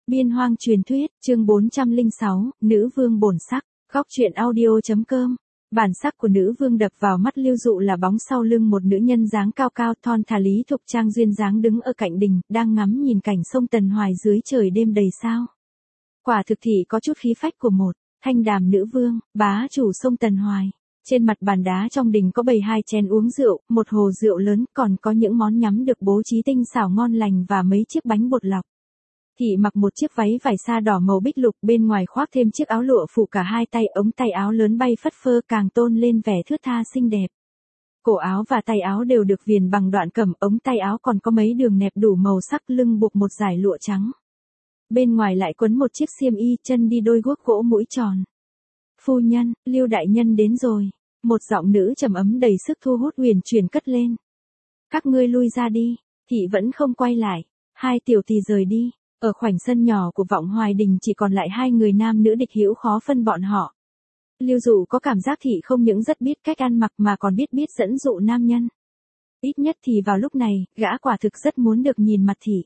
Biên hoang truyền thuyết, chương 406, nữ vương bổn sắc, góc truyện audio.com. Bản sắc của nữ vương đập vào mắt Lưu Dụ là bóng sau lưng một nữ nhân dáng cao cao thon thả Lý Thục Trang duyên dáng đứng ở cạnh đình, đang ngắm nhìn cảnh sông Tần Hoài dưới trời đêm đầy sao. Quả thực thị có chút khí phách của một thanh đàm nữ vương, bá chủ sông Tần Hoài. Trên mặt bàn đá trong đình có bày 2 chén uống rượu, một hồ rượu lớn, còn có những món nhắm được bố trí tinh xảo ngon lành và mấy chiếc bánh bột lọc. Thị mặc một chiếc váy vải sa đỏ màu bích lục, bên ngoài khoác thêm chiếc áo lụa phủ cả 2 tay, ống tay áo lớn bay phất phơ càng tôn lên vẻ thướt tha xinh đẹp. Cổ áo và tay áo đều được viền bằng đoạn cẩm, ống tay áo còn có mấy đường nẹp đủ màu sắc, lưng buộc một dải lụa trắng. Bên ngoài lại quấn một chiếc xiêm y, chân đi đôi guốc gỗ mũi tròn. Phu nhân, Lưu đại nhân đến rồi. Một giọng nữ trầm ấm đầy sức thu hút huyền chuyển cất lên. Các ngươi lui ra đi. Thị vẫn không quay lại. 2 tiểu tỳ rời đi. Ở khoảnh sân nhỏ của Vọng Hoài Đình chỉ còn lại 2 người nam nữ địch hữu khó phân bọn họ. Lưu Dụ có cảm giác thị không những rất biết cách ăn mặc mà còn biết dẫn dụ nam nhân. Ít nhất thì vào lúc này, gã quả thực rất muốn được nhìn mặt thị.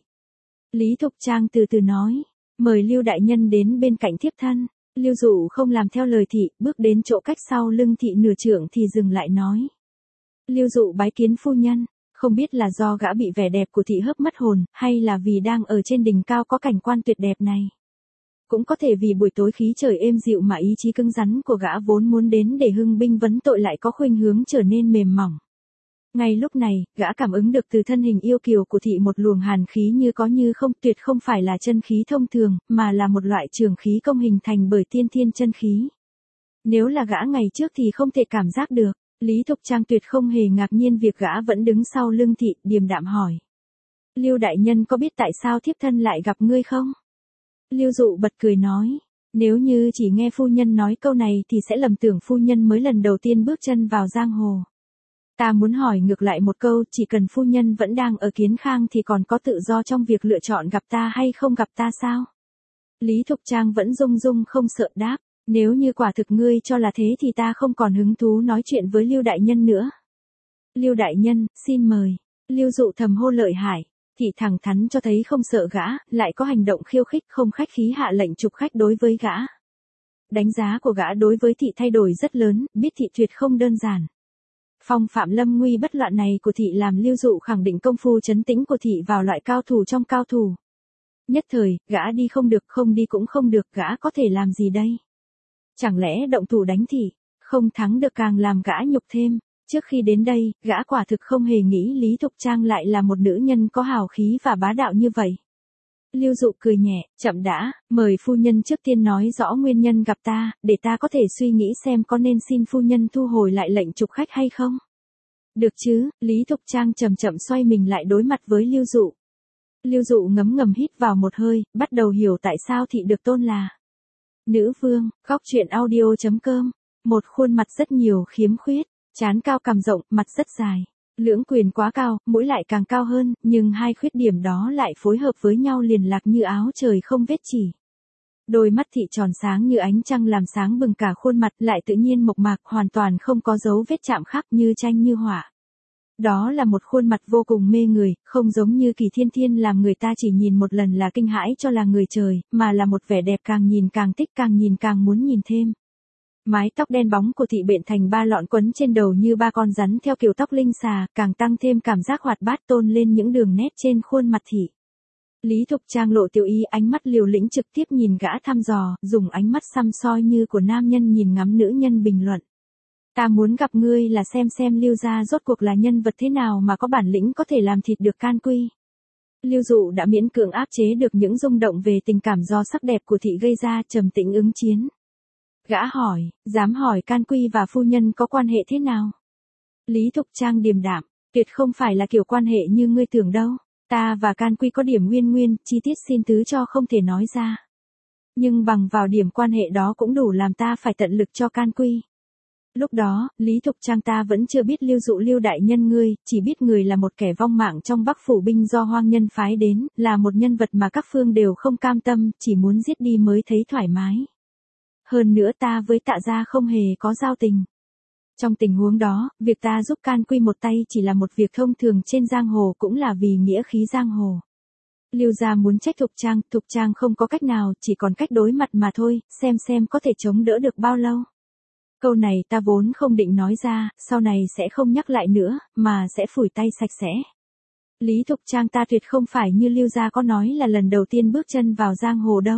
Lý Thục Trang từ từ nói, mời Lưu đại nhân đến bên cạnh thiếp thân. Lưu Dụ không làm theo lời thị, bước đến chỗ cách sau lưng thị nửa trượng thì dừng lại nói. Lưu Dụ bái kiến phu nhân, không biết là do gã bị vẻ đẹp của thị hấp mất hồn, hay là vì đang ở trên đỉnh cao có cảnh quan tuyệt đẹp này. Cũng có thể vì buổi tối khí trời êm dịu mà ý chí cứng rắn của gã vốn muốn đến để hưng binh vấn tội lại có khuynh hướng trở nên mềm mỏng. Ngay lúc này, gã cảm ứng được từ thân hình yêu kiều của thị một luồng hàn khí như có như không, tuyệt không phải là chân khí thông thường, mà là một loại trường khí công hình thành bởi tiên thiên chân khí. Nếu là gã ngày trước thì không thể cảm giác được. Lý Thục Trang tuyệt không hề ngạc nhiên việc gã vẫn đứng sau lưng thị, điềm đạm hỏi. Lưu đại nhân có biết tại sao thiếp thân lại gặp ngươi không? Lưu Dụ bật cười nói. Nếu như chỉ nghe phu nhân nói câu này thì sẽ lầm tưởng phu nhân mới lần đầu tiên bước chân vào giang hồ. Ta muốn hỏi ngược lại một câu, chỉ cần phu nhân vẫn đang ở Kiến Khang thì còn có tự do trong việc lựa chọn gặp ta hay không gặp ta sao? Lý Thục Trang vẫn rung rung không sợ đáp. Nếu như quả thực ngươi cho là thế thì ta không còn hứng thú nói chuyện với Lưu đại nhân nữa. Lưu đại nhân, xin mời. Lưu Dụ thầm hô lợi hại. Thị thẳng thắn cho thấy không sợ gã, lại có hành động khiêu khích không khách khí hạ lệnh chụp khách đối với gã. Đánh giá của gã đối với thị thay đổi rất lớn, biết thị tuyệt không đơn giản. Phong phạm lâm nguy bất loạn này của thị làm Lưu Dụ khẳng định công phu trấn tĩnh của thị vào loại cao thủ trong cao thủ. Nhất thời, gã đi không được, không đi cũng không được, gã có thể làm gì đây? Chẳng lẽ động thủ đánh thị, không thắng được càng làm gã nhục thêm. Trước khi đến đây, gã quả thực không hề nghĩ Lý Thục Trang lại là một nữ nhân có hào khí và bá đạo như vậy. Lưu Dụ cười nhẹ, chậm đã, mời phu nhân trước tiên nói rõ nguyên nhân gặp ta, để ta có thể suy nghĩ xem có nên xin phu nhân thu hồi lại lệnh chụp khách hay không. Được chứ, Lý Thục Trang chậm chậm xoay mình lại đối mặt với Lưu Dụ. Lưu Dụ ngấm ngầm hít vào một hơi, bắt đầu hiểu tại sao thị được tôn là nữ vương. Góc truyện audio.com. Một khuôn mặt rất nhiều khiếm khuyết, trán cao cằm rộng, mặt rất dài, lưỡng quyền quá cao, mũi lại càng cao hơn, nhưng 2 khuyết điểm đó lại phối hợp với nhau liền lạc như áo trời không vết chỉ. Đôi mắt thị tròn sáng như ánh trăng làm sáng bừng cả khuôn mặt, lại tự nhiên mộc mạc, hoàn toàn không có dấu vết chạm khắc, như tranh như họa. Đó là một khuôn mặt vô cùng mê người, không giống như Kỳ Thiên Thiên làm người ta chỉ nhìn một lần là kinh hãi cho là người trời, mà là một vẻ đẹp càng nhìn càng thích, càng nhìn càng muốn nhìn thêm. Mái tóc đen bóng của thị bện thành 3 lọn quấn trên đầu như 3 con rắn theo kiểu tóc linh xà, càng tăng thêm cảm giác hoạt bát tôn lên những đường nét trên khuôn mặt thị. Lý Thục Trang lộ tiểu y, ánh mắt liều lĩnh trực tiếp nhìn gã thăm dò, dùng ánh mắt săm soi như của nam nhân nhìn ngắm nữ nhân bình luận. Ta muốn gặp ngươi là xem Lưu gia rốt cuộc là nhân vật thế nào mà có bản lĩnh có thể làm thịt được Can Quy. Lưu Dụ đã miễn cưỡng áp chế được những rung động về tình cảm do sắc đẹp của thị gây ra, trầm tĩnh ứng chiến. Gã hỏi, dám hỏi Can Quy và phu nhân có quan hệ thế nào? Lý Thục Trang điềm đạm, tuyệt không phải là kiểu quan hệ như ngươi tưởng đâu. Ta và Can Quy có điểm nguyên, chi tiết xin thứ cho không thể nói ra. Nhưng bằng vào điểm quan hệ đó cũng đủ làm ta phải tận lực cho Can Quy. Lúc đó, Lý Thục Trang ta vẫn chưa biết Lưu Dụ Lưu đại nhân ngươi, chỉ biết người là một kẻ vong mạng trong Bắc phủ binh do hoang nhân phái đến, là một nhân vật mà các phương đều không cam tâm, chỉ muốn giết đi mới thấy thoải mái. Hơn nữa ta với Tạ gia không hề có giao tình. Trong tình huống đó, việc ta giúp Can Quy một tay chỉ là một việc thông thường trên giang hồ, cũng là vì nghĩa khí giang hồ. Lưu gia muốn trách Thục Trang không có cách nào, chỉ còn cách đối mặt mà thôi, xem có thể chống đỡ được bao lâu. Câu này ta vốn không định nói ra, sau này sẽ không nhắc lại nữa, mà sẽ phủi tay sạch sẽ. Lý Thục Trang ta tuyệt không phải như Lưu gia có nói là lần đầu tiên bước chân vào giang hồ đâu.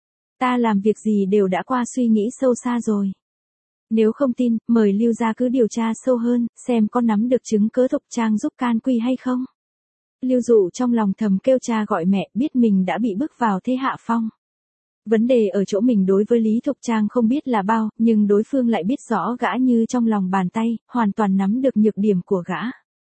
Ta làm việc gì đều đã qua suy nghĩ sâu xa rồi. Nếu không tin, mời Lưu gia cứ điều tra sâu hơn, xem có nắm được chứng cớ Thục Trang giúp can quy hay không. Lưu Dụ trong lòng thầm kêu cha gọi mẹ, biết mình đã bị bước vào thế hạ phong. Vấn đề ở chỗ mình đối với Lý Thục Trang không biết là bao, nhưng đối phương lại biết rõ gã như trong lòng bàn tay, hoàn toàn nắm được nhược điểm của gã.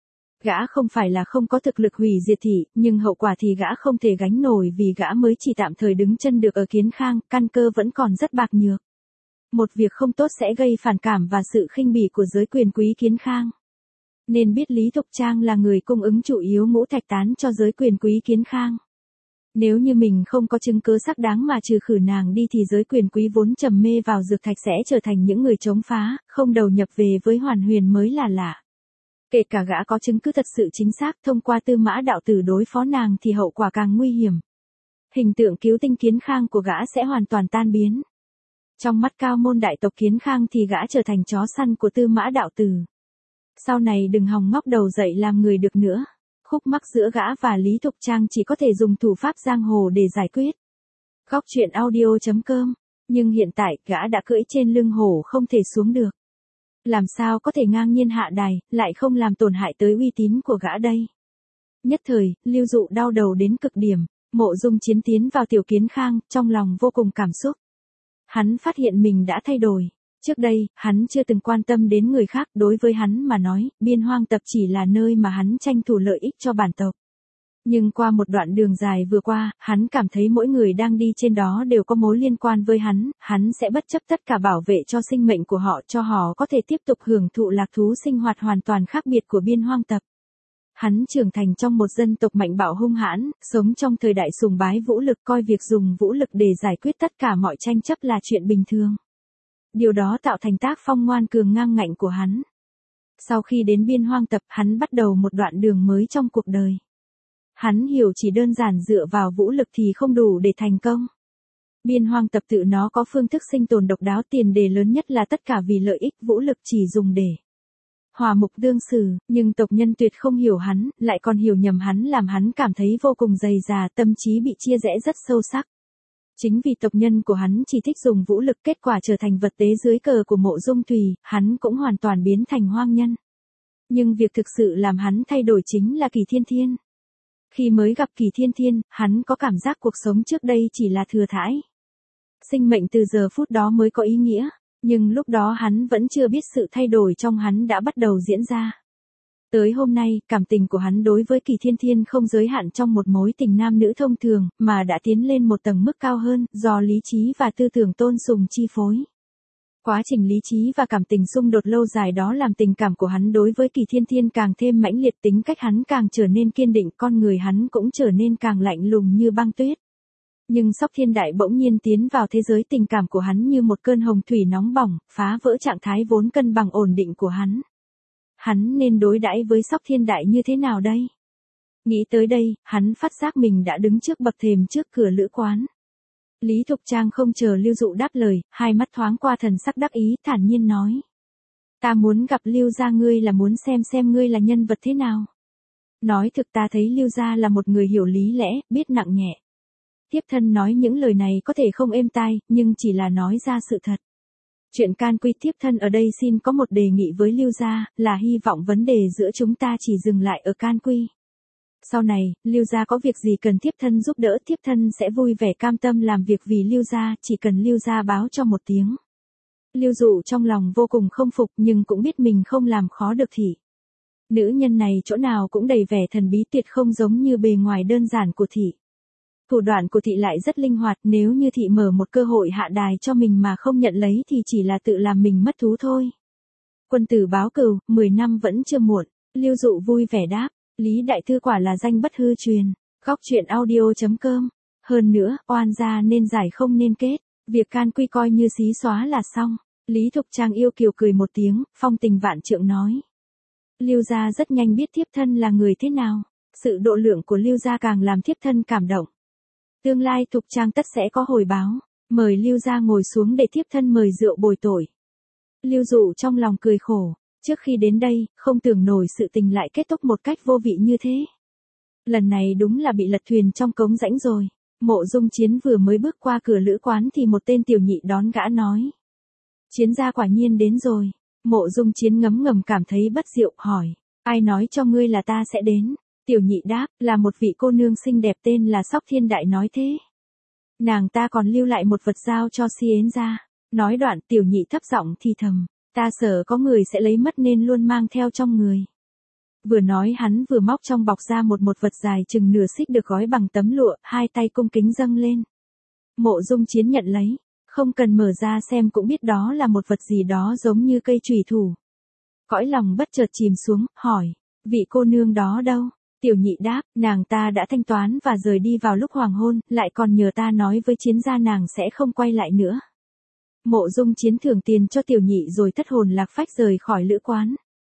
Gã không phải là không có thực lực hủy diệt thị, nhưng hậu quả thì gã không thể gánh nổi vì gã mới chỉ tạm thời đứng chân được ở Kiến Khang, căn cơ vẫn còn rất bạc nhược. Một việc không tốt sẽ gây phản cảm và sự khinh bỉ của giới quyền quý Kiến Khang. Nên biết Lý Thục Trang là người cung ứng chủ yếu ngũ thạch tán cho giới quyền quý Kiến Khang. Nếu như mình không có chứng cứ xác đáng mà trừ khử nàng đi thì giới quyền quý vốn trầm mê vào dược thạch sẽ trở thành những người chống phá, không đầu nhập về với Hoàn Huyền mới là lạ. Kể cả gã có chứng cứ thật sự chính xác thông qua Tư Mã đạo tử đối phó nàng thì hậu quả càng nguy hiểm. Hình tượng cứu tinh Kiến Khang của gã sẽ hoàn toàn tan biến. Trong mắt cao môn đại tộc Kiến Khang thì gã trở thành chó săn của Tư Mã đạo tử. Sau này đừng hòng ngóc đầu dậy làm người được nữa. Khúc mắc giữa gã và Lý Thục Trang chỉ có thể dùng thủ pháp giang hồ để giải quyết. Góc truyện audio.com. Nhưng hiện tại gã đã cưỡi trên lưng hổ không thể xuống được. Làm sao có thể ngang nhiên hạ đài, lại không làm tổn hại tới uy tín của gã đây. Nhất thời, Lưu Dụ đau đầu đến cực điểm, Mộ Dung Chiến tiến vào Tiểu Kiến Khang, trong lòng vô cùng cảm xúc. Hắn phát hiện mình đã thay đổi. Trước đây, hắn chưa từng quan tâm đến người khác, đối với hắn mà nói, Biên Hoang Tập chỉ là nơi mà hắn tranh thủ lợi ích cho bản tộc. Nhưng qua một đoạn đường dài vừa qua, hắn cảm thấy mỗi người đang đi trên đó đều có mối liên quan với hắn sẽ bất chấp tất cả bảo vệ cho sinh mệnh của họ cho họ có thể tiếp tục hưởng thụ lạc thú sinh hoạt hoàn toàn khác biệt của Biên Hoang Tập. Hắn trưởng thành trong một dân tộc mạnh bạo hung hãn, sống trong thời đại sùng bái vũ lực coi việc dùng vũ lực để giải quyết tất cả mọi tranh chấp là chuyện bình thường. Điều đó tạo thành tác phong ngoan cường ngang ngạnh của hắn. Sau khi đến Biên Hoang Tập, hắn bắt đầu một đoạn đường mới trong cuộc đời. Hắn hiểu chỉ đơn giản dựa vào vũ lực thì không đủ để thành công. Biên Hoang Tập tự nó có phương thức sinh tồn độc đáo, tiền đề lớn nhất là tất cả vì lợi ích, vũ lực chỉ dùng để hòa mục tương xử, nhưng tộc nhân tuyệt không hiểu hắn, lại còn hiểu nhầm hắn làm hắn cảm thấy vô cùng dày dà, tâm trí bị chia rẽ rất sâu sắc. Chính vì tộc nhân của hắn chỉ thích dùng vũ lực kết quả trở thành vật tế dưới cờ của Mộ Dung Thùy, hắn cũng hoàn toàn biến thành hoang nhân. Nhưng việc thực sự làm hắn thay đổi chính là Kỳ Thiên Thiên. Khi mới gặp Kỳ Thiên Thiên, hắn có cảm giác cuộc sống trước đây chỉ là thừa thãi. Sinh mệnh từ giờ phút đó mới có ý nghĩa, nhưng lúc đó hắn vẫn chưa biết sự thay đổi trong hắn đã bắt đầu diễn ra. Tới hôm nay, cảm tình của hắn đối với Kỳ Thiên Thiên không giới hạn trong một mối tình nam nữ thông thường, mà đã tiến lên một tầng mức cao hơn, do lý trí và tư tưởng tôn sùng chi phối. Quá trình lý trí và cảm tình xung đột lâu dài đó làm tình cảm của hắn đối với Kỳ Thiên Thiên càng thêm mãnh liệt, tính cách hắn càng trở nên kiên định, con người hắn cũng trở nên càng lạnh lùng như băng tuyết. Nhưng Sóc Thiên Đại bỗng nhiên tiến vào thế giới tình cảm của hắn như một cơn hồng thủy nóng bỏng, phá vỡ trạng thái vốn cân bằng ổn định của hắn. Hắn nên đối đãi với Sóc Thiên Đại như thế nào đây? Nghĩ tới đây, hắn phát giác mình đã đứng trước bậc thềm trước cửa lữ quán. Lý Thục Trang không chờ Lưu Dụ đáp lời, hai mắt thoáng qua thần sắc đắc ý, thản nhiên nói. Ta muốn gặp Lưu gia ngươi là muốn xem ngươi là nhân vật thế nào. Nói thực ta thấy Lưu gia là một người hiểu lý lẽ, biết nặng nhẹ. Thiếp thân nói những lời này có thể không êm tai, nhưng chỉ là nói ra sự thật. Chuyện can quy thiếp thân ở đây xin có một đề nghị với Lưu gia, là hy vọng vấn đề giữa chúng ta chỉ dừng lại ở can quy. Sau này, Lưu gia có việc gì cần thiếp thân giúp đỡ, thiếp thân sẽ vui vẻ cam tâm làm việc vì Lưu gia, chỉ cần Lưu gia báo cho một tiếng. Lưu Dụ trong lòng vô cùng không phục nhưng cũng biết mình không làm khó được thị. Nữ nhân này chỗ nào cũng đầy vẻ thần bí tuyệt không giống như bề ngoài đơn giản của thị. Thủ đoạn của thị lại rất linh hoạt, nếu như thị mở một cơ hội hạ đài cho mình mà không nhận lấy thì chỉ là tự làm mình mất thú thôi. Quân tử báo cừu, 10 năm vẫn chưa muộn. Lưu Dụ vui vẻ đáp, Lý Đại Thư quả là danh bất hư truyền. Góc truyện audio.com. Hơn nữa, oan gia nên giải không nên kết. Việc can quy coi như xí xóa là xong. Lý Thục Trang yêu kiều cười một tiếng, phong tình vạn trượng nói. Lưu gia rất nhanh biết thiếp thân là người thế nào. Sự độ lượng của Lưu gia càng làm thiếp thân cảm động. Tương lai Thục Trang tất sẽ có hồi báo, mời Lưu gia ngồi xuống để thiếp thân mời rượu bồi tội. Lưu Dụ trong lòng cười khổ, trước khi đến đây, không tưởng nổi sự tình lại kết thúc một cách vô vị như thế. Lần này đúng là bị lật thuyền trong cống rãnh rồi. Mộ Dung Chiến vừa mới bước qua cửa lữ quán thì một tên tiểu nhị đón gã nói. Chiến gia quả nhiên đến rồi. Mộ Dung Chiến ngấm ngầm cảm thấy bất diệu, hỏi. Ai nói cho ngươi là ta sẽ đến? Tiểu nhị đáp, là một vị cô nương xinh đẹp tên là Sóc Thiên Đại nói thế. Nàng ta còn lưu lại một vật giao cho Si Yến gia. Nói đoạn tiểu nhị thấp giọng thì thầm, ta sợ có người sẽ lấy mất nên luôn mang theo trong người. Vừa nói hắn vừa móc trong bọc ra một vật dài chừng nửa xích được gói bằng tấm lụa, hai tay cung kính dâng lên. Mộ Dung Chiến nhận lấy, không cần mở ra xem cũng biết đó là một vật gì đó giống như cây chùy thủ. Cõi lòng bất chợt chìm xuống, hỏi, vị cô nương đó đâu? Tiểu nhị đáp, nàng ta đã thanh toán và rời đi vào lúc hoàng hôn, lại còn nhờ ta nói với Chiến gia nàng sẽ không quay lại nữa. Mộ Dung Chiến thưởng tiền cho tiểu nhị rồi thất hồn lạc phách rời khỏi lữ quán.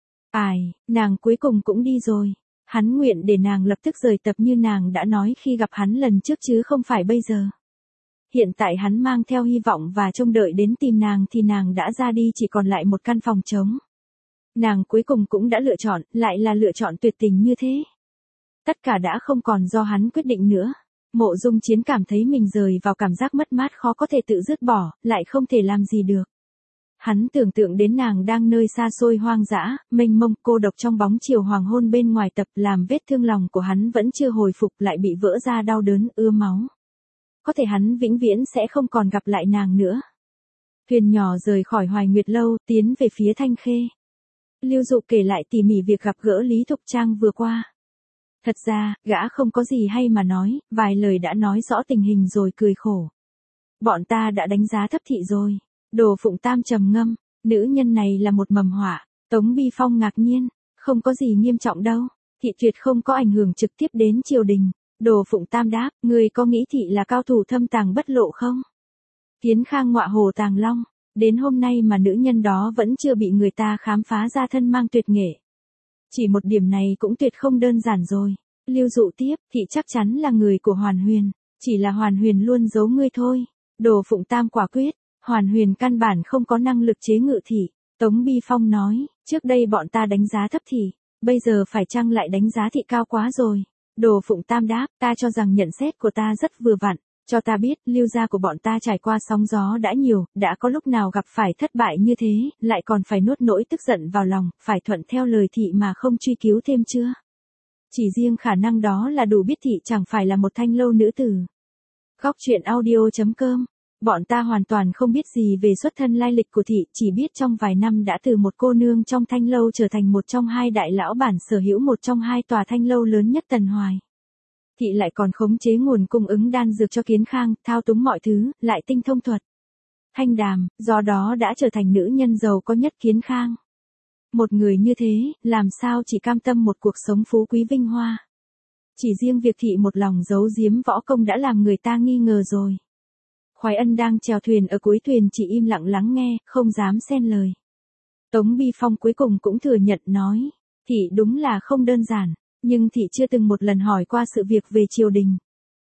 Ai, nàng cuối cùng cũng đi rồi. Hắn nguyện để nàng lập tức rời tập như nàng đã nói khi gặp hắn lần trước chứ không phải bây giờ. Hiện tại hắn mang theo hy vọng và trông đợi đến tìm nàng thì nàng đã ra đi, chỉ còn lại một căn phòng trống. Nàng cuối cùng cũng đã lựa chọn, lại là lựa chọn tuyệt tình như thế. Tất cả đã không còn do hắn quyết định nữa. Mộ Dung Chiến cảm thấy mình rời vào cảm giác mất mát khó có thể tự dứt bỏ, lại không thể làm gì được. Hắn tưởng tượng đến nàng đang nơi xa xôi hoang dã, mênh mông cô độc trong bóng chiều hoàng hôn bên ngoài tập, làm vết thương lòng của hắn vẫn chưa hồi phục lại bị vỡ ra đau đớn ưa máu. Có thể hắn vĩnh viễn sẽ không còn gặp lại nàng nữa. Thuyền nhỏ rời khỏi Hoài Nguyệt Lâu, tiến về phía Thanh Khê. Lưu Dụ kể lại tỉ mỉ việc gặp gỡ Lý Thục Trang vừa qua. Thật ra, gã không có gì hay mà nói, vài lời đã nói rõ tình hình rồi cười khổ. Bọn ta đã đánh giá thấp thị rồi. Đồ Phụng Tam trầm ngâm, nữ nhân này là một mầm họa. Tống Bi Phong ngạc nhiên, không có gì nghiêm trọng đâu, thị tuyệt không có ảnh hưởng trực tiếp đến triều đình. Đồ Phụng Tam đáp, người có nghĩ thị là cao thủ thâm tàng bất lộ không? Kiến Khang ngọa hồ tàng long, đến hôm nay mà nữ nhân đó vẫn chưa bị người ta khám phá ra thân mang tuyệt nghệ. Chỉ một điểm này cũng tuyệt không đơn giản rồi. Lưu Dụ tiếp, thị chắc chắn là người của Hoàn Huyền, chỉ là Hoàn Huyền luôn giấu ngươi thôi. Đồ Phụng Tam quả quyết, Hoàn Huyền căn bản không có năng lực chế ngự thị. Tống Bi Phong nói, trước đây bọn ta đánh giá thấp thị, bây giờ phải chăng lại đánh giá thị cao quá rồi. Đồ Phụng Tam đáp, ta cho rằng nhận xét của ta rất vừa vặn, cho ta biết, Lưu gia của bọn ta trải qua sóng gió đã nhiều, đã có lúc nào gặp phải thất bại như thế, lại còn phải nuốt nỗi tức giận vào lòng, phải thuận theo lời thị mà không truy cứu thêm chưa? Chỉ riêng khả năng đó là đủ biết thị chẳng phải là một thanh lâu nữ tử. Góc truyện audio.com. Bọn ta hoàn toàn không biết gì về xuất thân lai lịch của thị, chỉ biết trong vài năm đã từ một cô nương trong thanh lâu trở thành một trong hai đại lão bản sở hữu một trong hai tòa thanh lâu lớn nhất Tần Hoài. Thị lại còn khống chế nguồn cung ứng đan dược cho Kiến Khang, thao túng mọi thứ, lại tinh thông thuật thanh đàm, do đó đã trở thành nữ nhân giàu có nhất Kiến Khang. Một người như thế, làm sao chỉ cam tâm một cuộc sống phú quý vinh hoa. Chỉ riêng việc thị một lòng giấu giếm võ công đã làm người ta nghi ngờ rồi. Khoái Ân đang chèo thuyền ở cuối thuyền chỉ im lặng lắng nghe, không dám xen lời. Tống Bi Phong cuối cùng cũng thừa nhận nói, thị đúng là không đơn giản, nhưng thị chưa từng một lần hỏi qua sự việc về triều đình.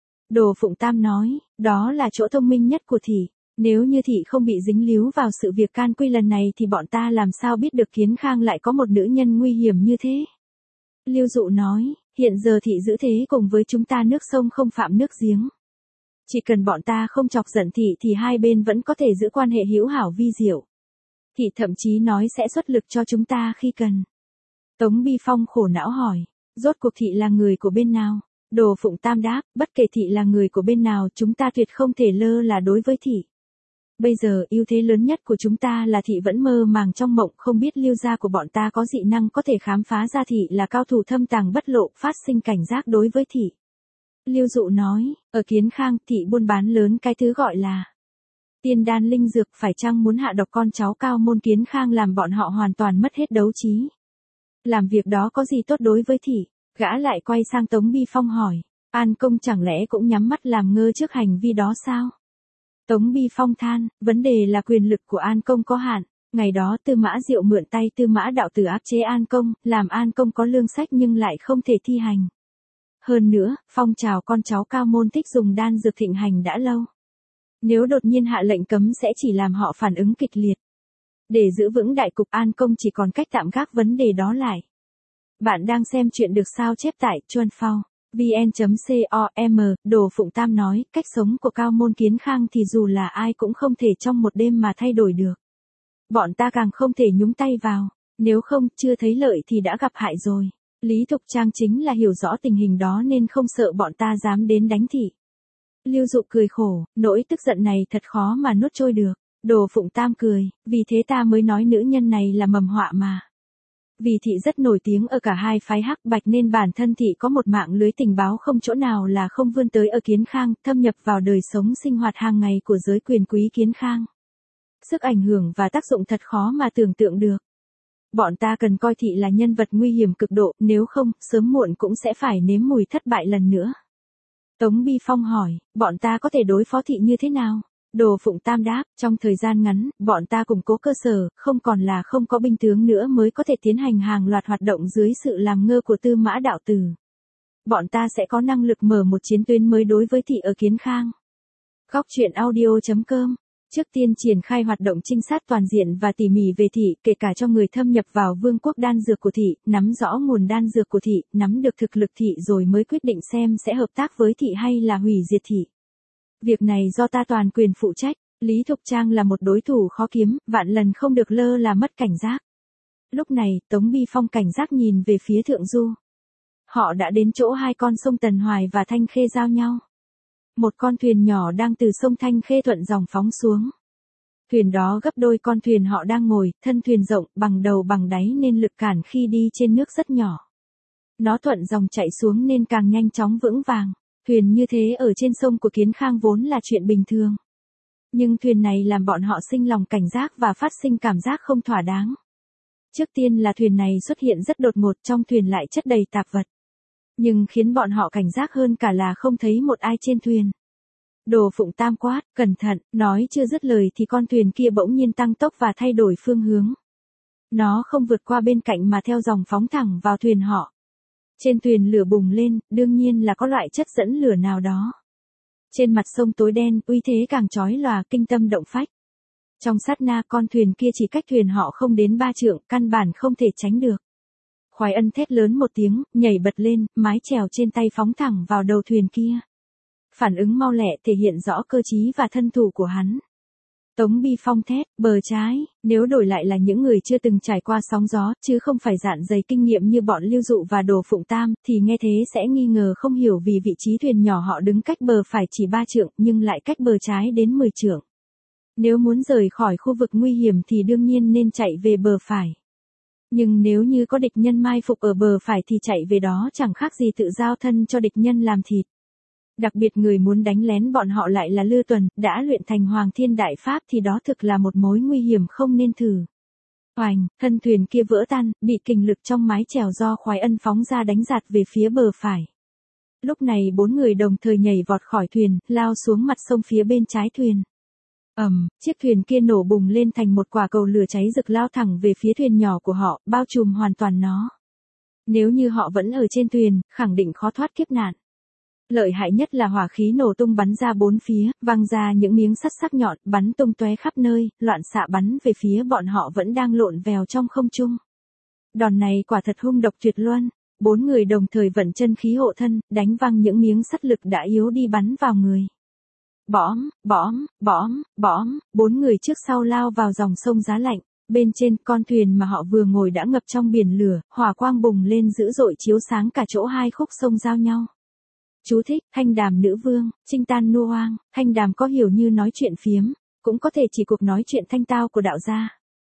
Đồ Phụng Tam nói, đó là chỗ thông minh nhất của thị. Nếu như thị không bị dính líu vào sự việc can quy lần này thì bọn ta làm sao biết được Kiến Khang lại có một nữ nhân nguy hiểm như thế. Lưu Dụ nói, hiện giờ thị giữ thế cùng với chúng ta nước sông không phạm nước giếng. Chỉ cần bọn ta không chọc giận thị thì hai bên vẫn có thể giữ quan hệ hữu hảo vi diệu. Thị thậm chí nói sẽ xuất lực cho chúng ta khi cần. Tống Bi Phong khổ não hỏi, rốt cuộc thị là người của bên nào? Đồ Phụng Tam đáp, bất kể thị là người của bên nào chúng ta tuyệt không thể lơ là đối với thị. Bây giờ ưu thế lớn nhất của chúng ta là thị vẫn mơ màng trong mộng, không biết Lưu gia của bọn ta có dị năng có thể khám phá ra thị là cao thủ thâm tàng bất lộ, phát sinh cảnh giác đối với thị. Lưu Dụ nói, ở Kiến Khang thị buôn bán lớn cái thứ gọi là tiên đan linh dược, phải chăng muốn hạ độc con cháu cao môn Kiến Khang làm bọn họ hoàn toàn mất hết đấu trí. Làm việc đó có gì tốt đối với thị? Gã lại quay sang Tống Bi Phong hỏi, An Công chẳng lẽ cũng nhắm mắt làm ngơ trước hành vi đó sao? Tống Bi Phong than, vấn đề là quyền lực của An Công có hạn. Ngày đó Tư Mã Diệu mượn tay Tư Mã Đạo Tử áp chế An Công, làm An Công có lương sách nhưng lại không thể thi hành. Hơn nữa, phong trào con cháu cao môn thích dùng đan dược thịnh hành đã lâu. Nếu đột nhiên hạ lệnh cấm sẽ chỉ làm họ phản ứng kịch liệt. Để giữ vững đại cục An Công chỉ còn cách tạm gác vấn đề đó lại. Bạn đang xem chuyện được sao chép tại Chuan Phao, vn.com, Đồ Phụng Tam nói, cách sống của Cao Môn Kiến Khang thì dù là ai cũng không thể trong một đêm mà thay đổi được. Bọn ta càng không thể nhúng tay vào, nếu không, chưa thấy lợi thì đã gặp hại rồi. Lý Thục Trang chính là hiểu rõ tình hình đó nên không sợ bọn ta dám đến đánh thị. Lưu Dụ cười khổ, nỗi tức giận này thật khó mà nuốt trôi được. Đồ Phụng Tam cười, vì thế ta mới nói nữ nhân này là mầm họa mà. Vì thị rất nổi tiếng ở cả hai phái Hắc Bạch nên bản thân thị có một mạng lưới tình báo không chỗ nào là không vươn tới ở Kiến Khang, thâm nhập vào đời sống sinh hoạt hàng ngày của giới quyền quý Kiến Khang. Sức ảnh hưởng và tác dụng thật khó mà tưởng tượng được. Bọn ta cần coi thị là nhân vật nguy hiểm cực độ, nếu không, sớm muộn cũng sẽ phải nếm mùi thất bại lần nữa. Tống Bi Phong hỏi, bọn ta có thể đối phó thị như thế nào? Đồ Phụng Tam đáp, trong thời gian ngắn, bọn ta củng cố cơ sở, không còn là không có binh tướng nữa mới có thể tiến hành hàng loạt hoạt động dưới sự làm ngơ của Tư Mã đạo tử. Bọn ta sẽ có năng lực mở một chiến tuyến mới đối với thị ở Kiến Khang. Góc truyện audio.com. Trước tiên triển khai hoạt động trinh sát toàn diện và tỉ mỉ về thị, kể cả cho người thâm nhập vào vương quốc đan dược của thị, nắm rõ nguồn đan dược của thị, nắm được thực lực thị rồi mới quyết định xem sẽ hợp tác với thị hay là hủy diệt thị. Việc này do ta toàn quyền phụ trách, Lý Thục Trang là một đối thủ khó kiếm, vạn lần không được lơ là mất cảnh giác. Lúc này, Tống Bi Phong cảnh giác nhìn về phía thượng du. Họ đã đến chỗ hai con sông Tần Hoài và Thanh Khê giao nhau. Một con thuyền nhỏ đang từ sông Thanh Khê thuận dòng phóng xuống. Thuyền đó gấp đôi con thuyền họ đang ngồi, thân thuyền rộng, bằng đầu bằng đáy nên lực cản khi đi trên nước rất nhỏ. Nó thuận dòng chạy xuống nên càng nhanh chóng vững vàng. Thuyền như thế ở trên sông của Kiến Khang vốn là chuyện bình thường. Nhưng thuyền này làm bọn họ sinh lòng cảnh giác và phát sinh cảm giác không thỏa đáng. Trước tiên là thuyền này xuất hiện rất đột ngột, trong thuyền lại chất đầy tạp vật. Nhưng khiến bọn họ cảnh giác hơn cả là không thấy một ai trên thuyền. Đồ Phụng Tam quát, cẩn thận, nói chưa dứt lời thì con thuyền kia bỗng nhiên tăng tốc và thay đổi phương hướng. Nó không vượt qua bên cạnh mà theo dòng phóng thẳng vào thuyền họ. Trên thuyền lửa bùng lên, đương nhiên là có loại chất dẫn lửa nào đó. Trên mặt sông tối đen, uy thế càng chói lòa, kinh tâm động phách. Trong sát na, con thuyền kia chỉ cách thuyền họ không đến 3 trượng, căn bản không thể tránh được. Khoái Ân thét lớn một tiếng, nhảy bật lên, mái chèo trên tay phóng thẳng vào đầu thuyền kia. Phản ứng mau lẹ thể hiện rõ cơ trí và thân thủ của hắn. Tống Bi Phong thét, bờ trái, nếu đổi lại là những người chưa từng trải qua sóng gió, chứ không phải dạn dày kinh nghiệm như bọn Lưu Dụ và Đồ Phụng Tam, thì nghe thế sẽ nghi ngờ không hiểu vì vị trí thuyền nhỏ họ đứng cách bờ phải chỉ 3 trượng, nhưng lại cách bờ trái đến 10 trượng. Nếu muốn rời khỏi khu vực nguy hiểm thì đương nhiên nên chạy về bờ phải. Nhưng nếu như có địch nhân mai phục ở bờ phải thì chạy về đó chẳng khác gì tự giao thân cho địch nhân làm thịt. Đặc biệt người muốn đánh lén bọn họ lại là Lư Tuần, đã luyện thành Hoàng Thiên Đại Pháp thì đó thực là một mối nguy hiểm không nên thử. Oành, thân thuyền kia vỡ tan, bị kình lực trong mái chèo do Khoái Ân phóng ra đánh giạt về phía bờ phải. Lúc này 4 người đồng thời nhảy vọt khỏi thuyền, lao xuống mặt sông phía bên trái thuyền. Chiếc thuyền kia nổ bùng lên thành một quả cầu lửa cháy rực lao thẳng về phía thuyền nhỏ của họ, bao trùm hoàn toàn nó. Nếu như họ vẫn ở trên thuyền, khẳng định khó thoát kiếp nạn. Lợi hại nhất là hỏa khí nổ tung bắn ra bốn phía, văng ra những miếng sắt sắc nhọn, bắn tung tóe khắp nơi, loạn xạ bắn về phía bọn họ vẫn đang lộn vèo trong không trung. Đòn này quả thật hung độc tuyệt luân. 4 người đồng thời vận chân khí hộ thân, đánh văng những miếng sắt lực đã yếu đi bắn vào người. Bõm, bõm, bõm, bõm, 4 người trước sau lao vào dòng sông giá lạnh. Bên trên, con thuyền mà họ vừa ngồi đã ngập trong biển lửa, hỏa quang bùng lên dữ dội chiếu sáng cả chỗ hai khúc sông giao nhau. Chú thích, Thanh Đàm nữ vương, Trinh Tan Nua Hoang, Thanh Đàm có hiểu như nói chuyện phiếm, cũng có thể chỉ cuộc nói chuyện thanh tao của đạo gia.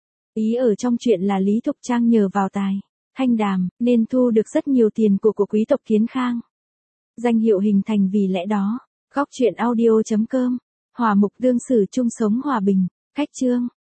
Ý ở trong chuyện là Lý Thục Trang nhờ vào tài Thanh Đàm, nên thu được rất nhiều tiền của quý tộc Kiến Khang. Danh hiệu hình thành vì lẽ đó. Góc truyện audio.com. Hòa mục đương sử chung sống hòa bình. Khách chương.